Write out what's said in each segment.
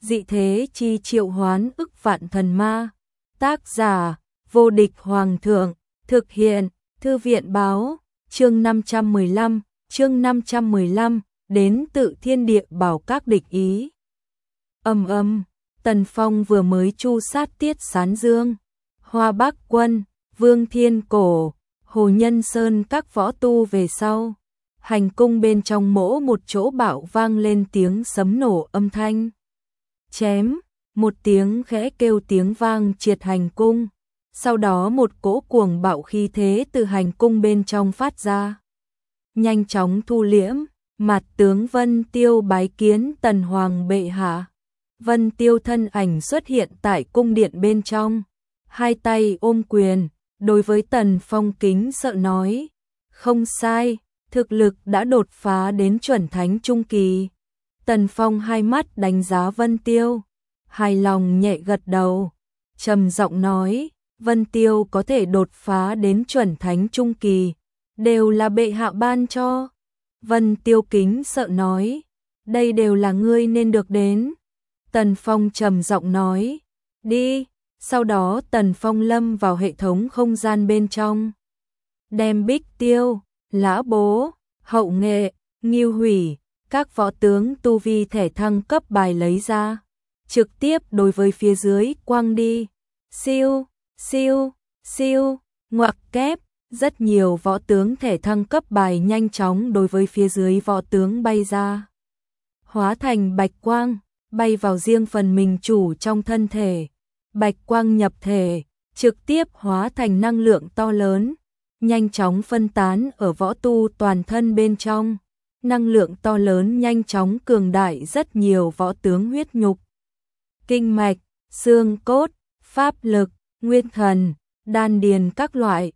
dị thế chi triệu hoán ức vạn thần ma. Tác giả, vô địch hoàng thượng, thực hiện, thư viện báo, chương 515, đến tự thiên địa bảo các địch ý. Tần Phong vừa mới chu sát Tiết Sán Dương, Hoa Bác Quân, Vương Thiên Cổ, Hồ Nhân Sơn các võ tu về sau. Hành cung bên trong mỗi một chỗ bạo vang lên tiếng sấm nổ âm thanh. Chém, một tiếng khẽ kêu tiếng vang triệt hành cung. Sau đó một cỗ cuồng bạo khí thế từ hành cung bên trong phát ra. Nhanh chóng thu liễm, mặt tướng Vân Tiêu bái kiến Tần Hoàng bệ hạ. Vân Tiêu thân ảnh xuất hiện tại cung điện bên trong. Hai tay ôm quyền, đối với Tần Phong kính sợ nói. Không sai, thực lực đã đột phá đến chuẩn thánh trung kỳ. Tần Phong hai mắt đánh giá Vân Tiêu, hài lòng nhẹ gật đầu, trầm giọng nói, Vân Tiêu có thể đột phá đến chuẩn thánh trung kỳ, đều là bệ hạ ban cho. Vân Tiêu kính sợ nói, đây đều là ngươi nên được đến. Tần Phong trầm giọng nói, đi. Sau đó Tần Phong lâm vào hệ thống không gian bên trong, đem Bích Tiêu, Lã Bố, Hậu Nghệ, Ngưu Hủy, các võ tướng tu vi thẻ thăng cấp bài lấy ra, trực tiếp đối với phía dưới quăng đi. Siêu, siêu, siêu, ngoặc kép, rất nhiều võ tướng thẻ thăng cấp bài nhanh chóng đối với phía dưới võ tướng bay ra. Hóa thành bạch quang, bay vào riêng phần mình chủ trong thân thể. Bạch quang nhập thể, trực tiếp hóa thành năng lượng to lớn, nhanh chóng phân tán ở võ tu toàn thân bên trong. Năng lượng to lớn nhanh chóng cường đại rất nhiều võ tướng huyết nhục, kinh mạch, xương cốt, pháp lực, nguyên thần, đan điền các loại,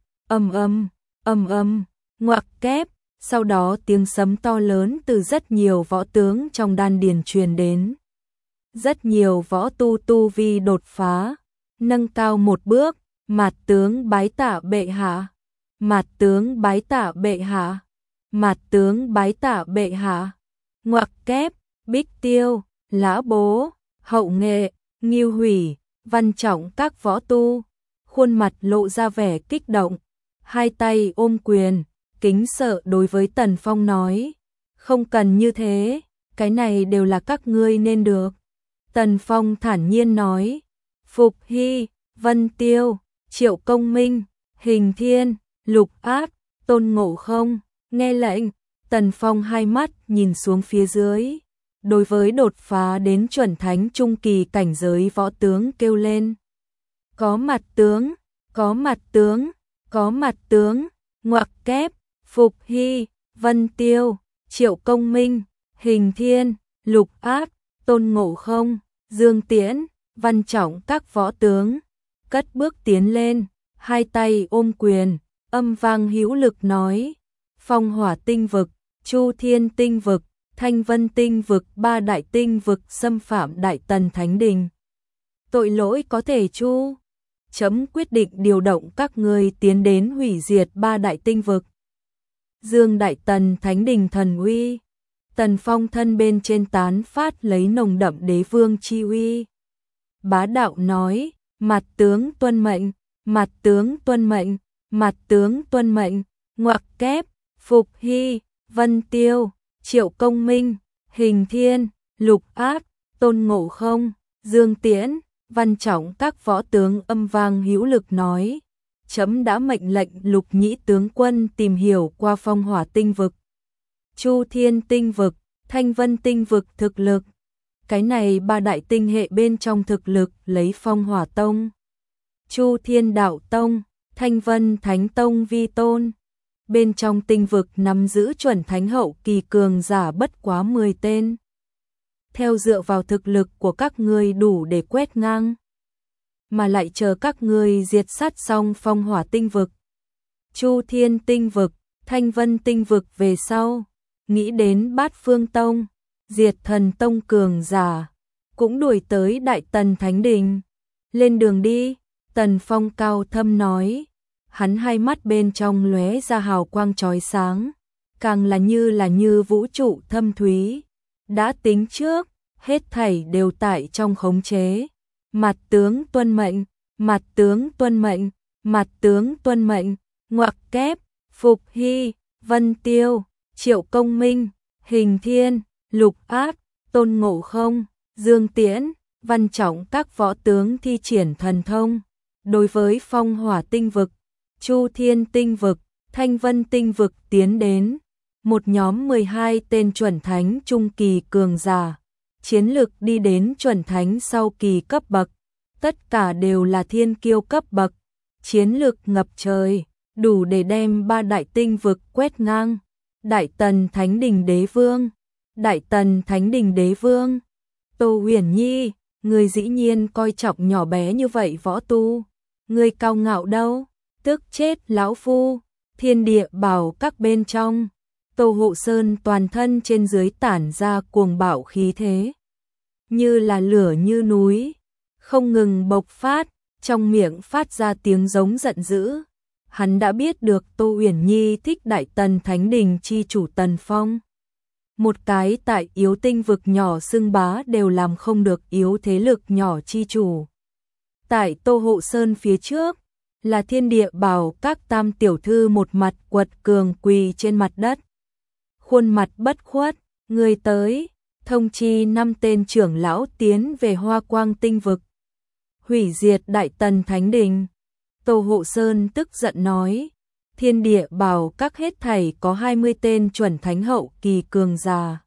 ngoặc kép. Sau đó tiếng sấm to lớn từ rất nhiều võ tướng trong đan điền truyền đến. Rất nhiều võ tu vi đột phá, nâng cao một bước, mạt tướng bái tạ bệ hạ, mạt tướng bái tạ bệ hạ, mạt tướng bái tạ bệ hạ. Ngoặc kép, Bích Tiêu, Lã Bố, Hậu Nghệ, Ngưu Hủy, Văn Trọng các võ tu, khuôn mặt lộ ra vẻ kích động, hai tay ôm quyền, kính sợ đối với Tần Phong nói, không cần như thế, cái này đều là các ngươi nên được. Tần Phong thản nhiên nói, Phục Hy, Vân Tiêu, Triệu Công Minh, Hình Thiên, Lục Ác, Tôn Ngộ Không, nghe lệnh. Tần Phong hai mắt nhìn xuống phía dưới, đối với đột phá đến chuẩn thánh trung kỳ cảnh giới võ tướng kêu lên. Có mặt tướng, có mặt tướng, có mặt tướng, ngoặc kép, Phục Hy, Vân Tiêu, Triệu Công Minh, Hình Thiên, Lục Ác, Tôn Ngộ Không, Dương Tiễn, Văn Trọng các võ tướng, cất bước tiến lên, hai tay ôm quyền, âm vang hữu lực nói, Phong Hỏa Tinh Vực, Chu Thiên Tinh Vực, Thanh Vân Tinh Vực, ba đại tinh vực xâm phạm Đại Tần Thánh Đình. Tội lỗi có thể chu, chấm quyết định điều động các ngươi tiến đến hủy diệt ba đại tinh vực. Dương Đại Tần Thánh Đình thần uy. Tần Phong thân bên trên tán phát lấy nồng đậm đế vương chi uy. Bá đạo nói, mặt tướng tuân mệnh, mặt tướng tuân mệnh, mặt tướng tuân mệnh, ngoặc kép, Phục Hy, Vân Tiêu, Triệu Công Minh, Hình Thiên, Lục Ác, Tôn Ngộ Không, Dương Tiễn, Văn Trọng các võ tướng âm vang hữu lực nói, chấm đã mệnh lệnh Lục Nhĩ tướng quân tìm hiểu qua Phong Hỏa Tinh Vực, Chu Thiên Tinh Vực, Thanh Vân Tinh Vực thực lực. Cái này ba đại tinh hệ bên trong thực lực lấy Phong Hỏa Tông, Chu Thiên Đạo Tông, Thanh Vân Thánh Tông vi tôn. Bên trong tinh vực nắm giữ chuẩn thánh hậu kỳ cường giả bất quá 10 tên. Theo dựa vào thực lực của các ngươi đủ để quét ngang, mà lại chờ các ngươi diệt sát xong Phong Hỏa Tinh Vực, Chu Thiên Tinh Vực, Thanh Vân Tinh Vực về sau, nghĩ đến Bát Phương Tông, Diệt Thần Tông cường giả, cũng đuổi tới Đại Tần Thánh Đình. Lên đường đi, Tần Phong cao thâm nói, hắn hai mắt bên trong lóe ra hào quang chói sáng, càng là như vũ trụ thâm thúy. Đã tính trước, hết thảy đều tại trong khống chế. Mặt tướng tuân mệnh, mặt tướng tuân mệnh, mặt tướng tuân mệnh. Ngoặc kép, Phục Hy, Vân Tiêu, Triệu Công Minh, Hình Thiên, Lục Ác, Tôn Ngộ Không, Dương Tiễn, Văn Trọng các võ tướng thi triển thần thông. Đối với Phong Hỏa tinh vực, Chu Thiên tinh vực, Thanh Vân tinh vực tiến đến, một nhóm 12 tên chuẩn thánh trung kỳ cường giả, chiến lực đi đến chuẩn thánh sau kỳ cấp bậc, tất cả đều là thiên kiêu cấp bậc, chiến lực ngập trời, đủ để đem 3 đại tinh vực quét ngang. Đại Tần Thánh Đình Đế Vương, Đại Tần Thánh Đình Đế Vương, Tô Huyền Nhi, người dĩ nhiên coi trọng nhỏ bé như vậy võ tu, người cao ngạo đâu, tức chết lão phu. Thiên địa bảo các bên trong, Tô Hộ Sơn toàn thân trên dưới tản ra cuồng bạo khí thế, như là lửa như núi, không ngừng bộc phát, trong miệng phát ra tiếng giống giận dữ. Hắn đã biết được Tô Uyển Nhi thích Đại Tần Thánh Đình chi chủ Tần Phong. Một cái tại yếu tinh vực nhỏ xưng bá đều làm không được yếu thế lực nhỏ chi chủ. Tại Tô Hộ Sơn phía trước, là thiên địa bảo các tam tiểu thư một mặt quật cường quỳ trên mặt đất. Khuôn mặt bất khuất, người tới, thông chi 5 tên trưởng lão tiến về Hoa Quang tinh vực. Hủy diệt Đại Tần Thánh Đình. Tô Hộ Sơn tức giận nói, thiên địa bảo các hết thảy có 20 tên chuẩn thánh hậu kỳ cường giả.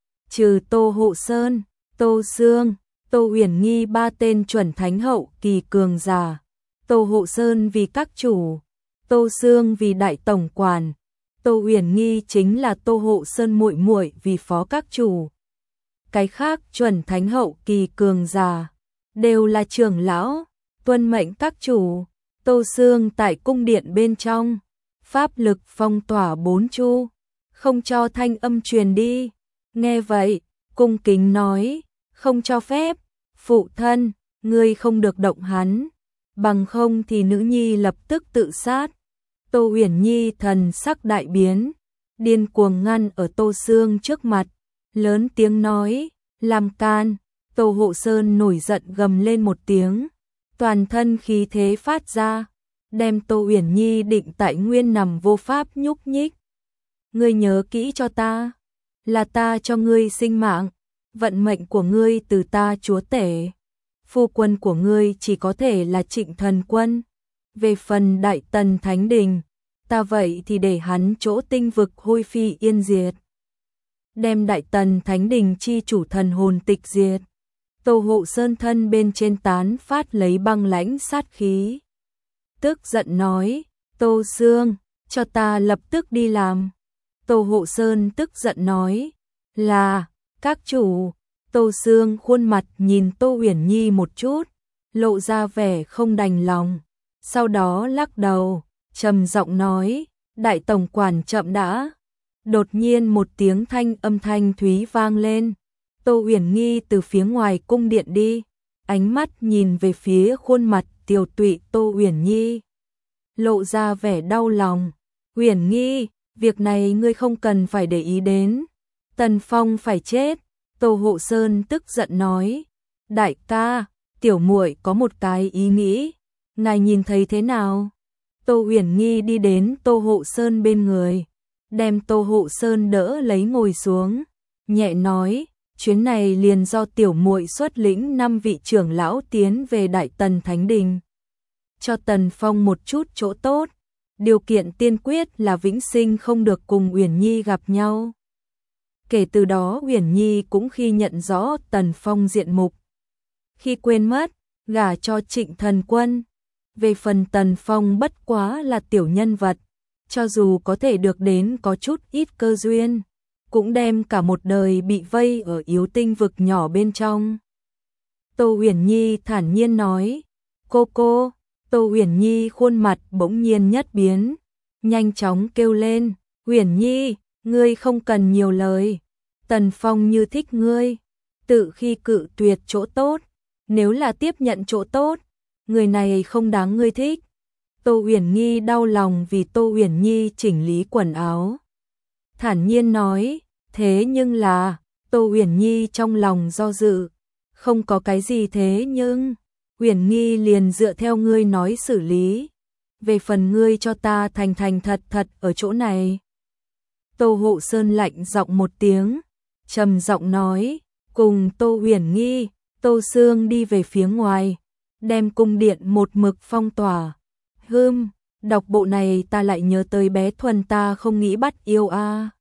Trừ Tô Hộ Sơn, Tô Sương, Tô Uyển Nghi 3 tên chuẩn thánh hậu kỳ cường giả. Tô Hộ Sơn vì các chủ, Tô Sương vì đại tổng quản, Tô Uyển Nghi chính là Tô Hộ Sơn muội muội vì phó các chủ. Cái khác chuẩn thánh hậu kỳ cường giả đều là trưởng lão, tuân mệnh các chủ. Tô Sương tại cung điện bên trong, pháp lực phong tỏa 4 chu, không cho thanh âm truyền đi. Nghe vậy, cung kính nói, không cho phép, phụ thân, ngươi không được động hắn, bằng không thì nữ nhi lập tức tự sát. Tô Uyển Nhi thần sắc đại biến, điên cuồng ngăn ở Tô Sương trước mặt, lớn tiếng nói, làm can. Tô Hộ Sơn nổi giận gầm lên một tiếng, toàn thân khí thế phát ra, đem Tô Uyển Nhi định tại nguyên nằm vô pháp nhúc nhích. Ngươi nhớ kỹ cho ta, là ta cho ngươi sinh mạng, vận mệnh của ngươi từ ta chúa tể. Phu quân của ngươi chỉ có thể là Trịnh Thần Quân. Về phần Đại Tần Thánh Đình, ta vậy thì để hắn chỗ tinh vực hôi phi yên diệt. Đem Đại Tần Thánh Đình chi chủ thần hồn tịch diệt. Tô Hộ Sơn thân bên trên tán phát lấy băng lãnh sát khí. Tức giận nói, Tô Sương, cho ta lập tức đi làm. Tô Hộ Sơn tức giận nói, là, các chủ. Tô Sương khuôn mặt nhìn Tô Uyển Nhi một chút, lộ ra vẻ không đành lòng. Sau đó lắc đầu, trầm giọng nói, đại tổng quản chậm đã. Đột nhiên một tiếng âm thanh thúy vang lên. Tô Uyển Nhi từ phía ngoài cung điện đi, ánh mắt nhìn về phía khuôn mặt tiều tụy Tô Uyển Nhi, lộ ra vẻ đau lòng. Uyển Nhi, việc này ngươi không cần phải để ý đến. Tần Phong phải chết. Tô Hộ Sơn tức giận nói, đại ca, tiểu muội có một cái ý nghĩ, ngài nhìn thấy thế nào? Tô Uyển Nhi đi đến Tô Hộ Sơn bên người, đem Tô Hộ Sơn đỡ lấy ngồi xuống, nhẹ nói, chuyến này liền do tiểu muội xuất lĩnh 5 vị trưởng lão tiến về Đại Tần Thánh Đình, cho Tần Phong một chút chỗ tốt, điều kiện tiên quyết là vĩnh sinh không được cùng Uyển Nhi gặp nhau. Kể từ đó Uyển Nhi cũng khi nhận rõ Tần Phong diện mục, khi quên mất, gả cho Trịnh Thần Quân. Về phần Tần Phong bất quá là tiểu nhân vật, cho dù có thể được đến có chút ít cơ duyên, cũng đem cả một đời bị vây ở yếu tinh vực nhỏ bên trong. Tô Uyển Nhi thản nhiên nói, cô. Tô Uyển Nhi khuôn mặt bỗng nhiên nhất biến, nhanh chóng kêu lên, Uyển Nhi, ngươi không cần nhiều lời. Tần Phong như thích ngươi, tự khi cự tuyệt chỗ tốt, nếu là tiếp nhận chỗ tốt, người này không đáng ngươi thích. Tô Uyển Nhi đau lòng vì Tô Uyển Nhi chỉnh lý quần áo, thản nhiên nói, thế nhưng là, Tô Uyển Nhi trong lòng do dự, không có cái gì thế nhưng, Uyển Nhi liền dựa theo ngươi nói xử lý. Về phần ngươi cho ta thành thành thật thật ở chỗ này. Tô Hộ Sơn lạnh giọng một tiếng, trầm giọng nói, cùng Tô Uyển Nhi, Tô Sương đi về phía ngoài, đem cung điện một mực phong tỏa. Đọc bộ này ta lại nhớ tới bé Thuần ta không nghĩ bắt yêu a.